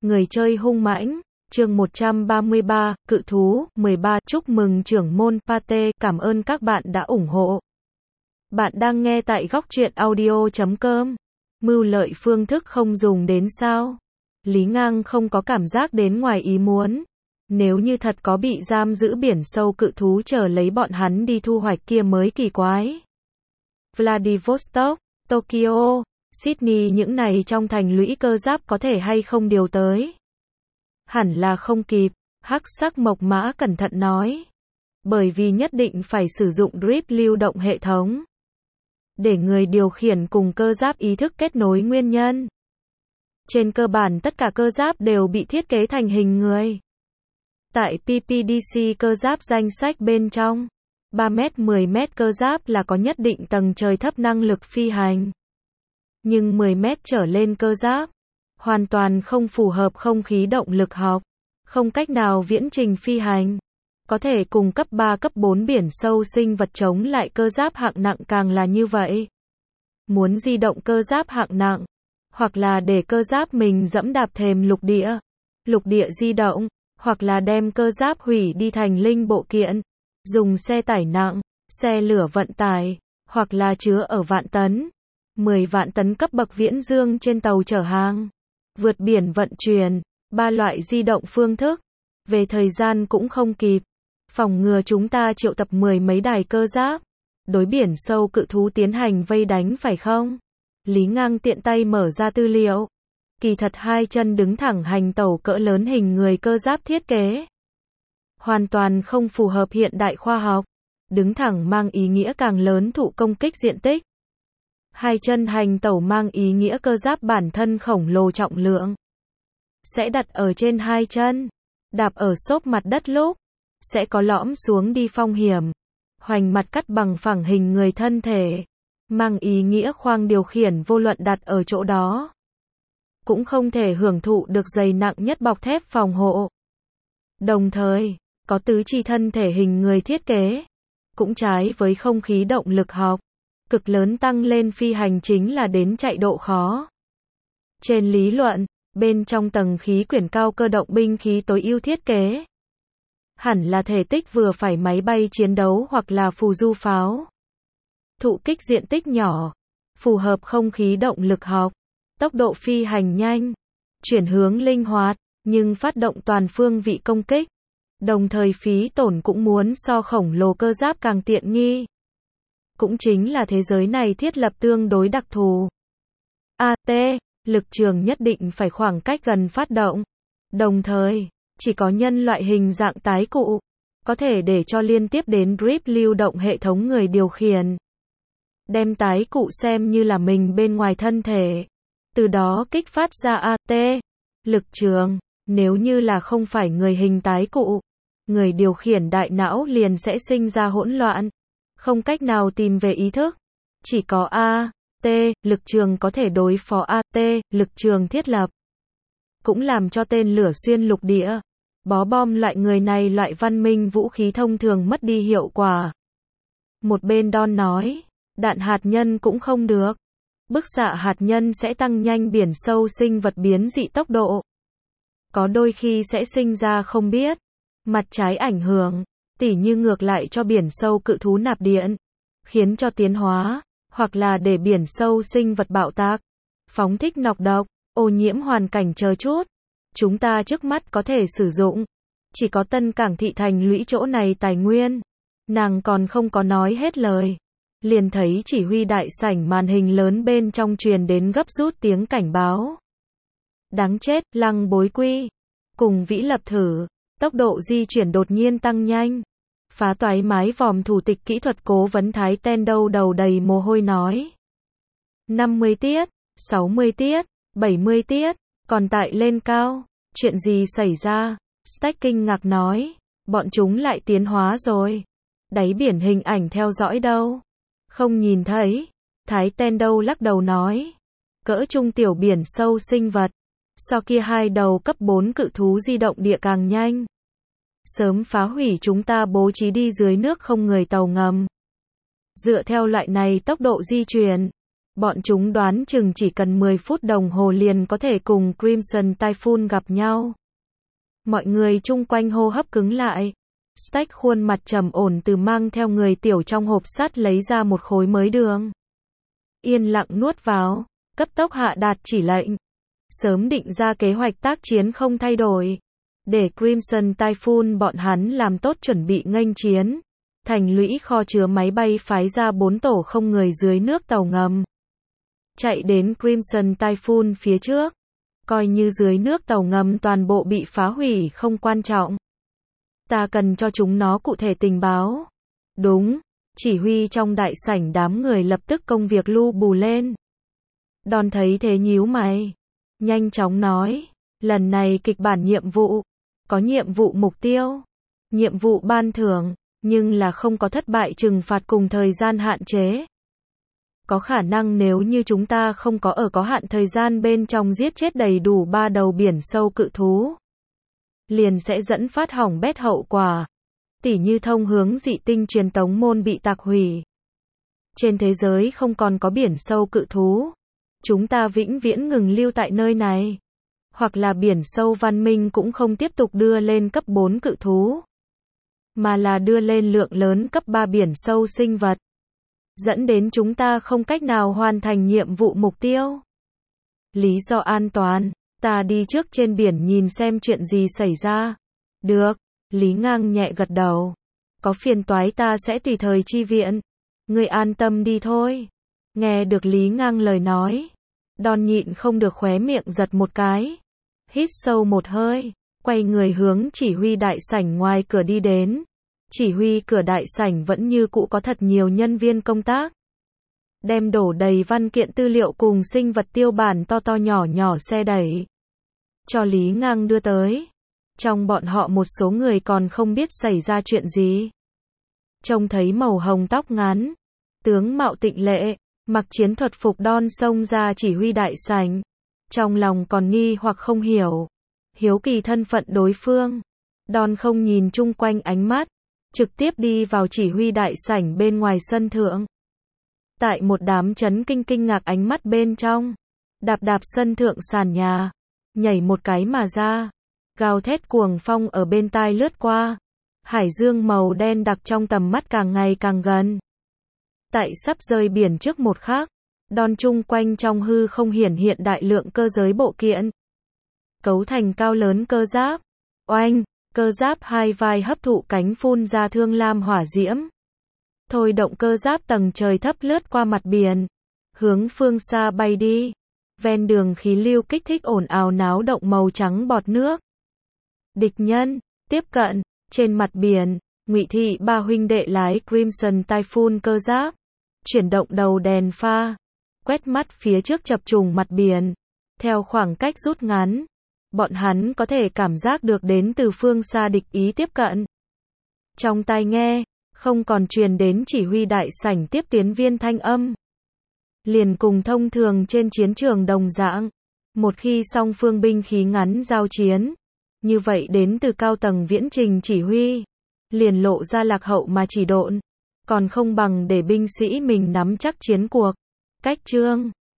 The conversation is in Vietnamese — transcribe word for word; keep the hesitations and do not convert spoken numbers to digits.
Người chơi hung mãnh, chương một trăm ba mươi ba, cự thú, mười ba, chúc mừng trưởng môn Pate, cảm ơn các bạn đã ủng hộ. Bạn đang nghe tại góc truyện audio chấm com. Mưu lợi phương thức không dùng đến sao? Lý Ngang không có cảm giác đến ngoài ý muốn. Nếu như thật có bị giam giữ biển sâu cự thú chờ lấy bọn hắn đi thu hoạch kia mới kỳ quái. Vladivostok, Tokyo, Sydney những này trong thành lũy cơ giáp có thể hay không điều tới? Hẳn là không kịp, hắc sắc mộc mã cẩn thận nói. Bởi vì nhất định phải sử dụng drip lưu động hệ thống. Để người điều khiển cùng cơ giáp ý thức kết nối nguyên nhân. Trên cơ bản tất cả cơ giáp đều bị thiết kế thành hình người. Tại pê pê đê xê cơ giáp danh sách bên trong, ba mét mười mét cơ giáp là có nhất định tầng trời thấp năng lực phi hành. Nhưng mười mét trở lên cơ giáp, hoàn toàn không phù hợp không khí động lực học, không cách nào viễn trình phi hành. Có thể cùng cấp ba cấp bốn biển sâu sinh vật chống lại cơ giáp hạng nặng càng là như vậy. Muốn di động cơ giáp hạng nặng, hoặc là để cơ giáp mình dẫm đạp thềm lục địa, lục địa di động, hoặc là đem cơ giáp hủy đi thành linh bộ kiện, dùng xe tải nặng, xe lửa vận tải, hoặc là chứa ở vạn tấn, mười vạn tấn cấp bậc viễn dương trên tàu chở hàng, vượt biển vận chuyển, ba loại di động phương thức. Về thời gian cũng không kịp. Phòng ngừa chúng ta triệu tập mười mấy đài cơ giáp, đối biển sâu cự thú tiến hành vây đánh phải không? Lý Ngang tiện tay mở ra tư liệu. Kỳ thật hai chân đứng thẳng hành tẩu cỡ lớn hình người cơ giáp thiết kế. Hoàn toàn không phù hợp hiện đại khoa học. Đứng thẳng mang ý nghĩa càng lớn thụ công kích diện tích. Hai chân hành tẩu mang ý nghĩa cơ giáp bản thân khổng lồ trọng lượng. Sẽ đặt ở trên hai chân. Đạp ở xốp mặt đất lúc. Sẽ có lõm xuống đi phong hiểm. Hoành mặt cắt bằng phẳng hình người thân thể. Mang ý nghĩa khoang điều khiển vô luận đặt ở chỗ đó. Cũng không thể hưởng thụ được dày nặng nhất bọc thép phòng hộ. Đồng thời, có tứ chi thân thể hình người thiết kế. Cũng trái với không khí động lực học. Cực lớn tăng lên phi hành chính là đến chạy độ khó. Trên lý luận, bên trong tầng khí quyển cao cơ động binh khí tối ưu thiết kế. Hẳn là thể tích vừa phải máy bay chiến đấu hoặc là phù du pháo. Thụ kích diện tích nhỏ, phù hợp không khí động lực học, tốc độ phi hành nhanh, chuyển hướng linh hoạt, nhưng phát động toàn phương vị công kích. Đồng thời phí tổn cũng muốn so khổng lồ cơ giáp càng tiện nghi. Cũng chính là thế giới này thiết lập tương đối đặc thù. a tê, lực trường nhất định phải khoảng cách gần phát động. Đồng thời, chỉ có nhân loại hình dạng tái cụ, có thể để cho liên tiếp đến drip lưu động hệ thống người điều khiển. Đem tái cụ xem như là mình bên ngoài thân thể. Từ đó kích phát ra a tê, lực trường. Nếu như là không phải người hình tái cụ, người điều khiển đại não liền sẽ sinh ra hỗn loạn. Không cách nào tìm về ý thức. Chỉ có a tê, lực trường có thể đối phó a tê, lực trường thiết lập. Cũng làm cho tên lửa xuyên lục địa, bó bom loại người này loại văn minh vũ khí thông thường mất đi hiệu quả. Một bên Don nói, đạn hạt nhân cũng không được. Bức xạ hạt nhân sẽ tăng nhanh biển sâu sinh vật biến dị tốc độ. Có đôi khi sẽ sinh ra không biết. Mặt trái ảnh hưởng, tỉ như ngược lại cho biển sâu cự thú nạp điện. Khiến cho tiến hóa, hoặc là để biển sâu sinh vật bạo tạc. Phóng thích nọc độc, ô nhiễm hoàn cảnh chờ chút. Chúng ta trước mắt có thể sử dụng. Chỉ có Tân Cảng thị thành lũy chỗ này tài nguyên. Nàng còn không có nói hết lời. Liền thấy chỉ huy đại sảnh màn hình lớn bên trong truyền đến gấp rút tiếng cảnh báo. Đáng chết, Lăng Bối Quy. Cùng Vĩ Lập thử. Tốc độ di chuyển đột nhiên tăng nhanh. Phá toái mái vòm thủ tịch kỹ thuật cố vấn Thái Ten đâu đầu đầy mồ hôi nói. năm mươi tiết, sáu mươi tiết, bảy mươi tiết, còn tại lên cao. Chuyện gì xảy ra? Stack kinh ngạc nói. Bọn chúng lại tiến hóa rồi. Đáy biển hình ảnh theo dõi đâu? Không nhìn thấy. Thái Ten đâu lắc đầu nói. Cỡ trung tiểu biển sâu sinh vật. So kia hai đầu cấp bốn cự thú di động địa càng nhanh. Sớm phá hủy chúng ta bố trí đi dưới nước không người tàu ngầm. Dựa theo loại này tốc độ di chuyển, Bọn chúng đoán chừng chỉ cần mười phút đồng hồ liền có thể cùng Crimson Typhoon gặp nhau. Mọi người chung quanh hô hấp cứng lại. Stack khuôn mặt trầm ổn từ mang theo người tiểu trong hộp sắt lấy ra một khối mới đường. Yên lặng nuốt vào, cấp tốc hạ đạt chỉ lệnh. Sớm định ra kế hoạch tác chiến không thay đổi. Để Crimson Typhoon bọn hắn làm tốt chuẩn bị nghênh chiến. Thành lũy kho chứa máy bay phái ra bốn tổ không người dưới nước tàu ngầm. Chạy đến Crimson Typhoon phía trước. Coi như dưới nước tàu ngầm toàn bộ bị phá hủy không quan trọng. Ta cần cho chúng nó cụ thể tình báo. Đúng, chỉ huy trong đại sảnh đám người lập tức công việc lu bù lên. Đòn thấy thế nhíu mày. Nhanh chóng nói, lần này kịch bản nhiệm vụ. Có nhiệm vụ mục tiêu. Nhiệm vụ ban thưởng, nhưng là không có thất bại trừng phạt cùng thời gian hạn chế. Có khả năng nếu như chúng ta không có ở có hạn thời gian bên trong giết chết đầy đủ ba đầu biển sâu cự thú, liền sẽ dẫn phát hỏng bét hậu quả. Tỉ như thông hướng dị tinh truyền tống môn bị tạc hủy. Trên thế giới không còn có biển sâu cự thú. Chúng ta vĩnh viễn ngừng lưu tại nơi này. Hoặc là biển sâu văn minh cũng không tiếp tục đưa lên cấp bốn cự thú. Mà là đưa lên lượng lớn cấp ba biển sâu sinh vật. Dẫn đến chúng ta không cách nào hoàn thành nhiệm vụ mục tiêu. Lý do an toàn, ta đi trước trên biển nhìn xem chuyện gì xảy ra. Được, Lý Ngang nhẹ gật đầu. Có phiền toái ta sẽ tùy thời chi viện. Ngươi an tâm đi thôi. Nghe được Lý Ngang lời nói. Đòn nhịn không được khóe miệng giật một cái. Hít sâu một hơi, quay người hướng chỉ huy đại sảnh ngoài cửa đi đến. Chỉ huy cửa đại sảnh vẫn như cũ có thật nhiều nhân viên công tác. Đem đổ đầy văn kiện tư liệu cùng sinh vật tiêu bản to to nhỏ nhỏ xe đẩy. Cho Lý Ngang đưa tới. Trong bọn họ một số người còn không biết xảy ra chuyện gì. Trông thấy màu hồng tóc ngắn. Tướng mạo tịnh lệ, mặc chiến thuật phục Don xông ra chỉ huy đại sảnh. Trong lòng còn nghi hoặc không hiểu. Hiếu kỳ thân phận đối phương. Don không nhìn chung quanh ánh mắt. Trực tiếp đi vào chỉ huy đại sảnh bên ngoài sân thượng. Tại một đám chấn kinh kinh ngạc ánh mắt bên trong. Đạp đạp sân thượng sàn nhà. Nhảy một cái mà ra. Gào thét cuồng phong ở bên tai lướt qua. Hải dương màu đen đặc trong tầm mắt càng ngày càng gần. Tại sắp rơi biển trước một khắc. Đòn chung quanh trong hư không hiển hiện đại lượng cơ giới bộ kiện. Cấu thành cao lớn cơ giáp. Oanh, cơ giáp hai vai hấp thụ cánh phun ra thương lam hỏa diễm. Thôi động cơ giáp tầng trời thấp lướt qua mặt biển. Hướng phương xa bay đi. Ven đường khí lưu kích thích ồn ào náo động màu trắng bọt nước. Địch nhân, tiếp cận, trên mặt biển, Ngụy Thị ba huynh đệ lái Crimson Typhoon cơ giáp. Chuyển động đầu đèn pha. Quét mắt phía trước chập trùng mặt biển. Theo khoảng cách rút ngắn. Bọn hắn có thể cảm giác được đến từ phương xa địch ý tiếp cận. Trong tai nghe, không còn truyền đến chỉ huy đại sảnh tiếp tiến viên thanh âm. Liền cùng thông thường trên chiến trường đồng dạng. Một khi song phương binh khí ngắn giao chiến. Như vậy đến từ cao tầng viễn trình chỉ huy. Liền lộ ra lạc hậu mà chỉ độn. Còn không bằng để binh sĩ mình nắm chắc chiến cuộc. Cách chương